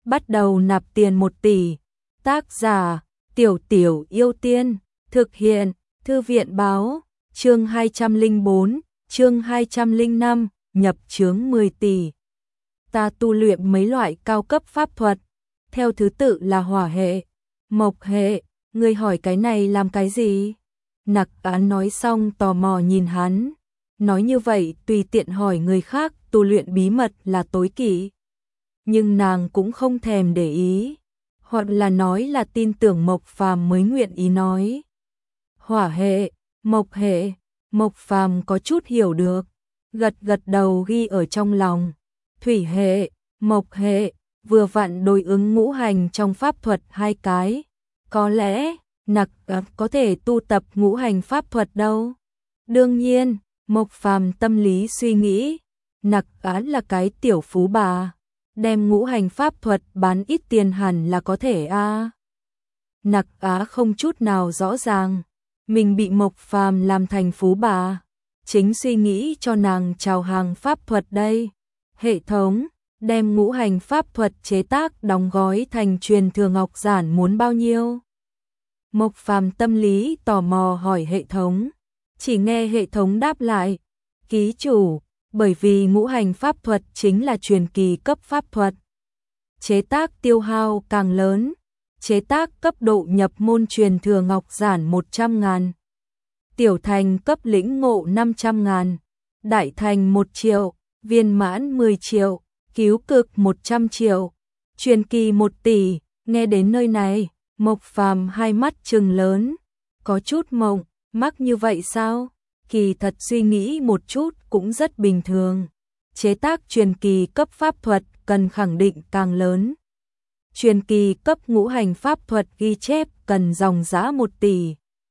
bắt đầu nạp tiền 1 tỷ. Tác giả, Tiểu Tiểu Yêu Tiên, thực hiện, Thư viện báo, chương 204, chương 205, nhập chướng 10 tỷ. Ta tu luyện mấy loại cao cấp pháp thuật, theo thứ tự là hỏa hệ, mộc hệ, ngươi hỏi cái này làm cái gì? Nặc Án nói xong tò mò nhìn hắn, nói như vậy tùy tiện hỏi người khác tu luyện bí mật là tối kỵ. Nhưng nàng cũng không thèm để ý, hoặc là nói là tin tưởng Mộc Phàm mới nguyện ý nói. Hỏa hệ, Mộc Phàm có chút hiểu được, gật gật đầu ghi ở trong lòng. Thủy hệ, mộc hệ, vừa vặn đối ứng ngũ hành trong pháp thuật hai cái. Có lẽ, Nặc có thể tu tập ngũ hành pháp thuật đâu. Đương nhiên, Mộc Phàm tâm lý suy nghĩ, Nặc Á là cái tiểu phú bà, đem ngũ hành pháp thuật bán ít tiền hẳn là có thể a. Nặc Á không chút nào rõ ràng, mình bị Mộc Phàm làm thành phú bà, chính suy nghĩ cho nàng chào hàng pháp thuật đây. Hệ thống, đem ngũ hành pháp thuật chế tác đóng gói thành truyền thừa ngọc giản muốn bao nhiêu? Mộc Phàm tâm lý tò mò hỏi hệ thống, chỉ nghe hệ thống đáp lại, ký chủ, bởi vì ngũ hành pháp thuật chính là truyền kỳ cấp pháp thuật. Chế tác tiêu hao càng lớn, chế tác cấp độ nhập môn truyền thừa ngọc giản 100.000, tiểu thành cấp lĩnh ngộ 500.000, đại thành 1 triệu, viên mãn 10 triệu, cứu cực 100 triệu, truyền kỳ 1 tỷ. Nghe đến nơi này, Mộc Phàm hai mắt trừng lớn, có chút mộng, mắc như vậy sao? Kỳ thật suy nghĩ một chút cũng rất bình thường. Chế tác truyền kỳ cấp pháp thuật cần khẳng định càng lớn. Truyền kỳ cấp ngũ hành pháp thuật ghi chép cần dòng giá 1 tỷ.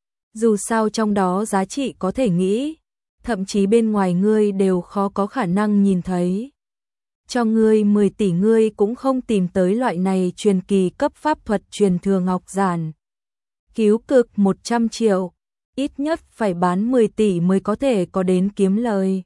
Dù sao trong đó giá trị có thể nghĩ, thậm chí bên ngoài ngươi đều khó có khả năng nhìn thấy. Cho ngươi 10 tỷ ngươi cũng không tìm tới loại này truyền kỳ cấp pháp thuật truyền thừa ngọc giản. Cứu cực 100 triệu, ít nhất phải bán 10 tỷ mới có thể có đến kiếm lời.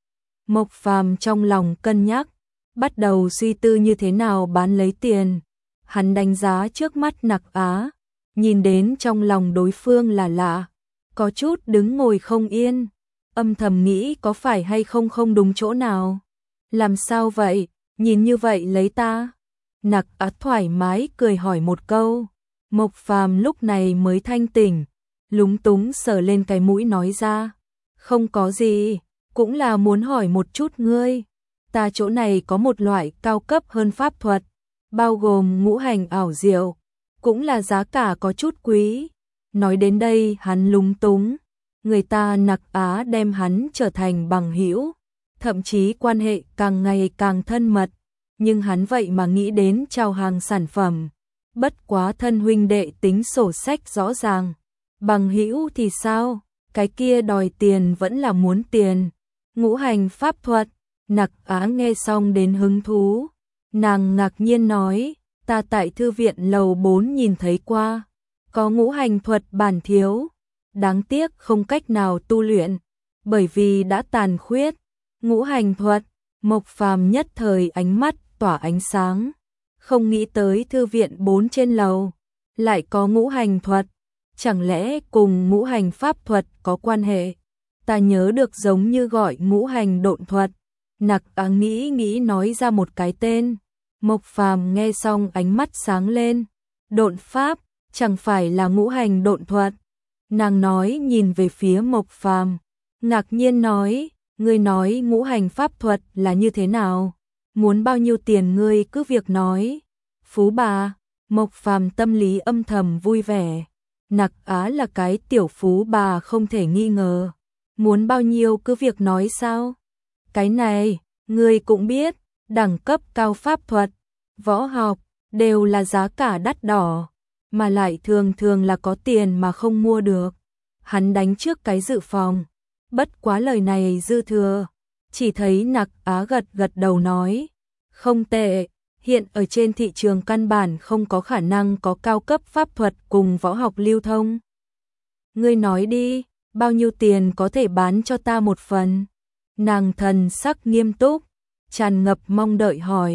Mộc Phàm trong lòng cân nhắc, bắt đầu suy tư như thế nào bán lấy tiền. Hắn đánh giá trước mắt Nặc Á, nhìn đến trong lòng đối phương là lạ, có chút đứng ngồi không yên, âm thầm nghĩ có phải hay không không đúng chỗ nào. Làm sao vậy, nhìn như vậy lấy ta? Nặc Á thoải mái cười hỏi một câu. Mộc Phàm lúc này mới thanh tỉnh, lúng túng sờ lên cái mũi nói ra, không có gì, cũng là muốn hỏi một chút ngươi. Ta chỗ này có một loại cao cấp hơn pháp thuật, bao gồm ngũ hành ảo diệu, cũng là giá cả có chút quý. Nói đến đây hắn lúng túng, người ta Nặc Á đem hắn trở thành bằng hữu, thậm chí quan hệ càng ngày càng thân mật, nhưng hắn vậy mà nghĩ đến chào hàng sản phẩm. Bất quá thân huynh đệ tính sổ sách rõ ràng, bằng hữu thì sao, cái kia đòi tiền vẫn là muốn tiền. Ngũ hành pháp thuật, Nặc Á nghe xong đến hứng thú, nàng ngạc nhiên nói, ta tại thư viện lầu 4 nhìn thấy qua, có ngũ hành thuật bản thiếu, đáng tiếc không cách nào tu luyện, bởi vì đã tàn khuyết. Ngũ hành thuật, Mộc Phàm nhất thời ánh mắt tỏa ánh sáng, không nghĩ tới thư viện 4 trên lầu lại có ngũ hành thuật, chẳng lẽ cùng ngũ hành pháp thuật có quan hệ? Ta nhớ được giống như gọi ngũ hành độn thuật. Nặc Á nghĩ nói ra một cái tên. Mộc Phàm nghe xong ánh mắt sáng lên, độn pháp, chẳng phải là ngũ hành độn thuật? Nàng nói nhìn về phía Mộc Phàm, ngạc nhiên nói, ngươi nói ngũ hành pháp thuật là như thế nào? Muốn bao nhiêu tiền ngươi cứ việc nói. Phú bà, Mộc Phàm tâm lý âm thầm vui vẻ. Nặc Á là cái tiểu phú bà không thể nghi ngờ. Muốn bao nhiêu cứ việc nói sao? Cái này, ngươi cũng biết, đẳng cấp cao pháp thuật, võ học, đều là giá cả đắt đỏ, mà lại thường thường là có tiền mà không mua được. Hắn đánh trước cái dự phòng, bất quá lời này dư thừa, chỉ thấy Nặc Á gật gật đầu nói, không tệ, hiện ở trên thị trường căn bản không có khả năng có cao cấp pháp thuật cùng võ học lưu thông. Ngươi nói đi, bao nhiêu tiền có thể bán cho ta một phần? Nàng thần sắc nghiêm túc, tràn ngập mong đợi hỏi.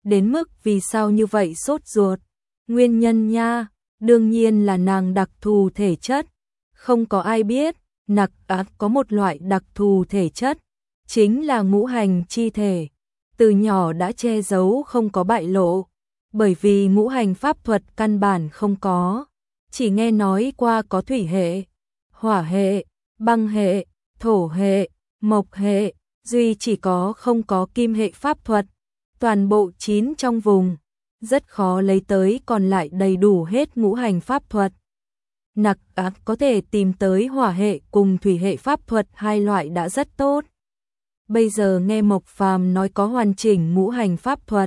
đến mức vì sao như vậy sốt ruột. Nguyên nhân nha, đương nhiên là nàng đặc thù thể chất. Không có ai biết, Nặc Á có một loại đặc thù thể chất, chính là ngũ hành chi thể. Từ nhỏ đã che giấu không có bại lộ, bởi vì ngũ hành pháp thuật căn bản không có. Chỉ nghe nói qua có thủy hệ, hỏa hệ, băng hệ, thổ hệ, mộc hệ, duy chỉ có không có kim hệ pháp thuật. Toàn bộ 9 trong vùng, rất khó lấy tới còn lại đầy đủ hết ngũ hành pháp thuật. Nặc Á có thể tìm tới hỏa hệ cùng thủy hệ pháp thuật hai loại đã rất tốt. Bây giờ nghe Mộc Phàm nói có hoàn chỉnh ngũ hành pháp thuật,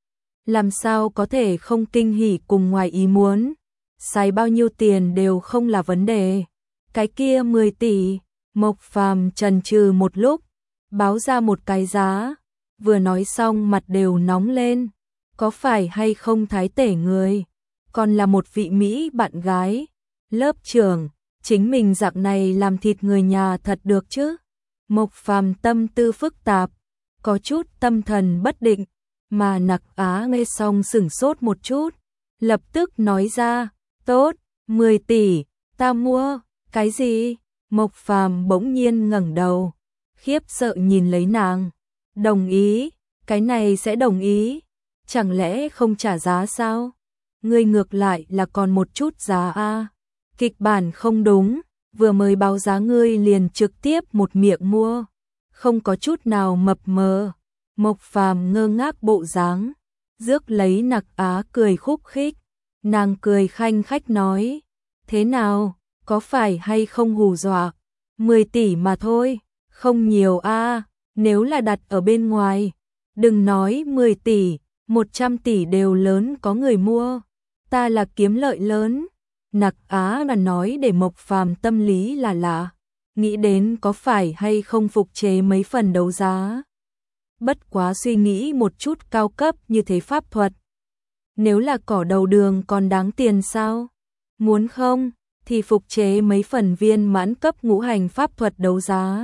làm sao có thể không kinh hỉ cùng ngoài ý muốn. Xài bao nhiêu tiền đều không là vấn đề. Cái kia 10 tỷ, Mộc Phàm chần chừ một lúc, báo ra một cái giá, vừa nói xong mặt đều nóng lên. Có phải hay không thái tể người, còn là một vị Mỹ bạn gái, lớp trưởng, chính mình dạng này làm thịt người nhà thật được chứ? Mộc Phàm tâm tư phức tạp, có chút tâm thần bất định, mà Nặc Á nghe xong sửng sốt một chút, lập tức nói ra, tốt, 10 tỷ, ta mua. Cái gì? Mộc Phàm bỗng nhiên ngẩng đầu, khiếp sợ nhìn lấy nàng. Đồng ý, cái này sẽ đồng ý, chẳng lẽ không trả giá sao? Ngươi ngược lại là còn một chút giá a. Kịch bản không đúng, vừa mới báo giá ngươi liền trực tiếp một miệng mua, không có chút nào mập mờ. Mộc Phàm ngơ ngác bộ dáng, rước lấy Nặc Á cười khúc khích. Nàng cười khanh khách nói, thế nào, có phải hay không hù dọa? 10 tỷ mà thôi, không nhiều a. Nếu là đặt ở bên ngoài, đừng nói 10 tỷ, 100 tỷ đều lớn có người mua. Ta là kiếm lợi lớn. Nặc Á mà nói để Mộc Phàm tâm lý là lạ, nghĩ đến có phải hay không phục chế mấy phần đấu giá. Bất quá suy nghĩ một chút, cao cấp như thế pháp thuật, nếu là cỏ đầu đường còn đáng tiền sao? Muốn không thì phục chế mấy phần viên mãn cấp ngũ hành pháp thuật đấu giá.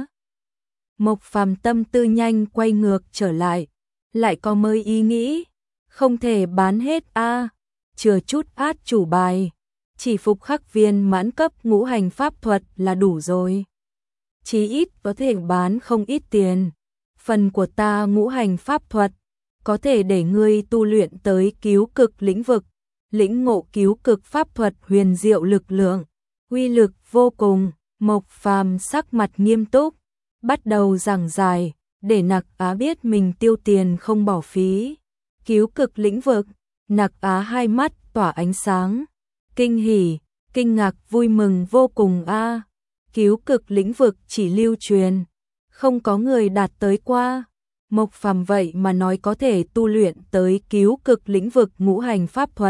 Mộc Phàm tâm tư nhanh quay ngược trở lại có mới ý nghĩ, không thể bán hết a, chừa chút át chủ bài, chỉ phục khắc viên mãn cấp ngũ hành pháp thuật là đủ rồi. Chí ít có thể bán không ít tiền. Phần của ta ngũ hành pháp thuật có thể để ngươi tu luyện tới cứu cực lĩnh vực, lĩnh ngộ cứu cực pháp thuật huyền diệu lực lượng, uy lực vô cùng. Mộc Phàm sắc mặt nghiêm túc, bắt đầu giảng giải, để Nặc Á biết mình tiêu tiền không bỏ phí. Cứu cực lĩnh vực, Nặc Á hai mắt tỏa ánh sáng, kinh hỉ, kinh ngạc vui mừng vô cùng a. Cứu cực lĩnh vực chỉ lưu truyền, không có người đạt tới qua. Mộc Phàm vậy mà nói có thể tu luyện tới cứu cực lĩnh vực ngũ hành pháp thuật.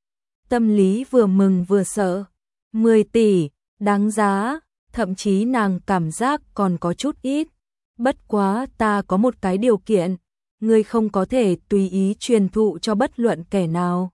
Tâm lý vừa mừng vừa sợ. 10 tỷ, đáng giá, thậm chí nàng cảm giác còn có chút ít. Bất quá ta có một cái điều kiện, ngươi không có thể tùy ý truyền thụ cho bất luận kẻ nào.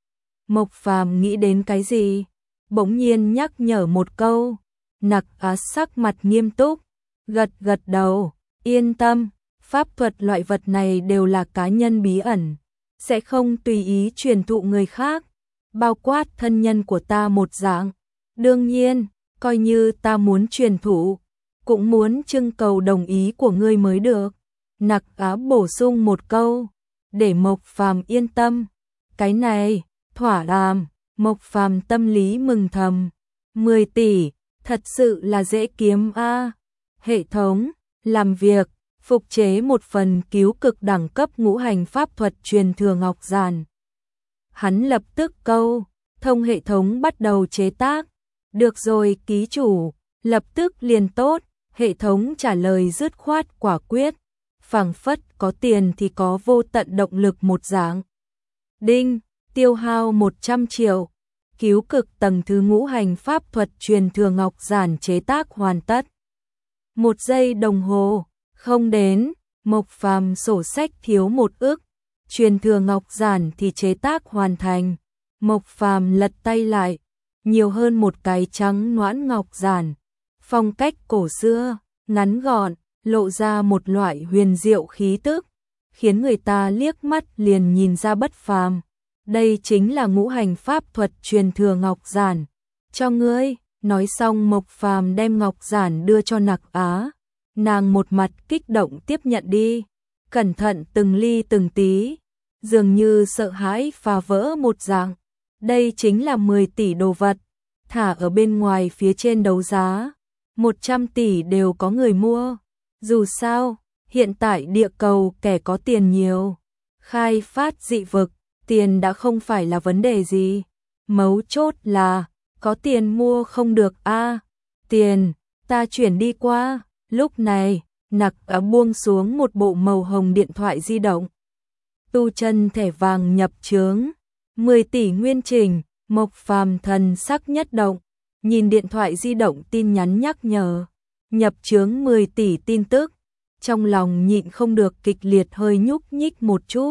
Mộc Phàm nghĩ đến cái gì, bỗng nhiên nhắc nhở một câu. Nặc Á sắc mặt nghiêm túc, gật gật đầu, yên tâm, pháp thuật loại vật này đều là cá nhân bí ẩn, sẽ không tùy ý truyền thụ người khác, bao quát thân nhân của ta một dạng. Đương nhiên, coi như ta muốn truyền thụ, cũng muốn trưng cầu đồng ý của ngươi mới được. Nặc Á bổ sung một câu, để Mộc Phàm yên tâm. Cái này, thỏa đàm. Mộc Phàm tâm lý mừng thầm. 10 tỷ, thật sự là dễ kiếm a. Hệ thống, làm việc, phục chế một phần cứu cực đẳng cấp ngũ hành pháp thuật truyền thừa ngọc giản. Hắn lập tức câu, thông hệ thống bắt đầu chế tác. Được rồi ký chủ, lập tức liền tốt. Hệ thống trả lời dứt khoát quả quyết, phảng phất có tiền thì có vô tận động lực một dạng. Đinh, tiêu hao 100 triệu. Cứu cực tầng thứ ngũ hành pháp thuật truyền thừa ngọc giản chế tác hoàn tất. 1 giây đồng hồ, không đến, Mộc Phàm sổ sách thiếu 1 ức. Truyền thừa ngọc giản thì chế tác hoàn thành. Mộc Phàm lật tay lại, nhiều hơn một cái trắng nõn ngọc giản. Phong cách cổ xưa, ngắn gọn, lộ ra một loại huyền diệu khí tức. khiến người ta liếc mắt liền nhìn ra bất phàm. Đây chính là ngũ hành pháp thuật truyền thừa ngọc giản. Cho ngươi, nói xong Mộc Phàm đem ngọc giản đưa cho Nặc Á. Nàng một mặt kích động tiếp nhận đi, cẩn thận từng ly từng tí, dường như sợ hãi phá vỡ một dạng. Đây chính là 10 tỷ đồ vật, thả ở bên ngoài phía trên đấu giá, 100 tỷ đều có người mua. Dù sao, hiện tại địa cầu kẻ có tiền nhiều, khai phát dị vực, tiền đã không phải là vấn đề gì. Mấu chốt là, có tiền mua không được a. Tiền, ta chuyển đi qua. Lúc này, Nặc Á buông xuống một bộ màu hồng điện thoại di động. Tu chân thẻ vàng nhập chướng, 10 tỷ nguyên trình. Mộc Phàm thần sắc nhất động, nhìn điện thoại di động tin nhắn nhắc nhở, nhập chướng 10 tỷ tin tức, trong lòng nhịn không được kịch liệt hơi nhúc nhích một chút.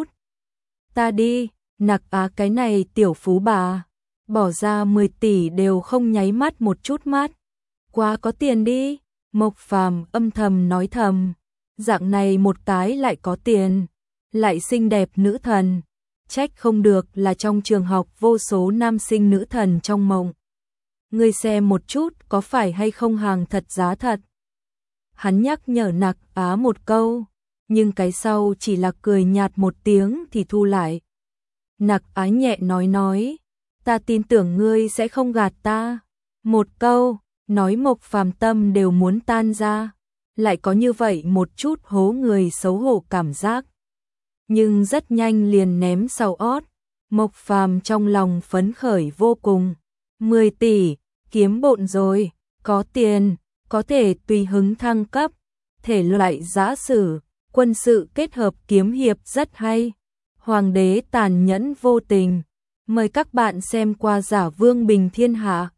Ta đi, Nặc Á cái này tiểu phú bà, bỏ ra 10 tỷ đều không nháy mắt một chút mắt. Quá có tiền đi, Mộc Phàm âm thầm nói thầm, dạng này một cái lại có tiền, lại xinh đẹp nữ thần. Trách không được là trong trường học vô số nam sinh nữ thần trong mộng. Ngươi xem một chút có phải hay không hàng thật giá thật. Hắn nhắc nhở Nặc Á một câu, nhưng cái sau chỉ là cười nhạt một tiếng thì thu lại. Nặc Á nhẹ nói, ta tin tưởng ngươi sẽ không gạt ta. Một câu, nói Mộc Phàm tâm đều muốn tan ra, lại có như vậy một chút hố người xấu hổ cảm giác. Nhưng rất nhanh liền ném sau ót. Mộc Phàm trong lòng phấn khởi vô cùng. 10 tỷ, kiếm bộn rồi, có tiền, có thể tùy hứng thăng cấp, thể loại giã sử, quân sự kết hợp kiếm hiệp rất hay. Hoàng đế tàn nhẫn vô tình. Mời các bạn xem qua Giả Vương Bình Thiên Hạ.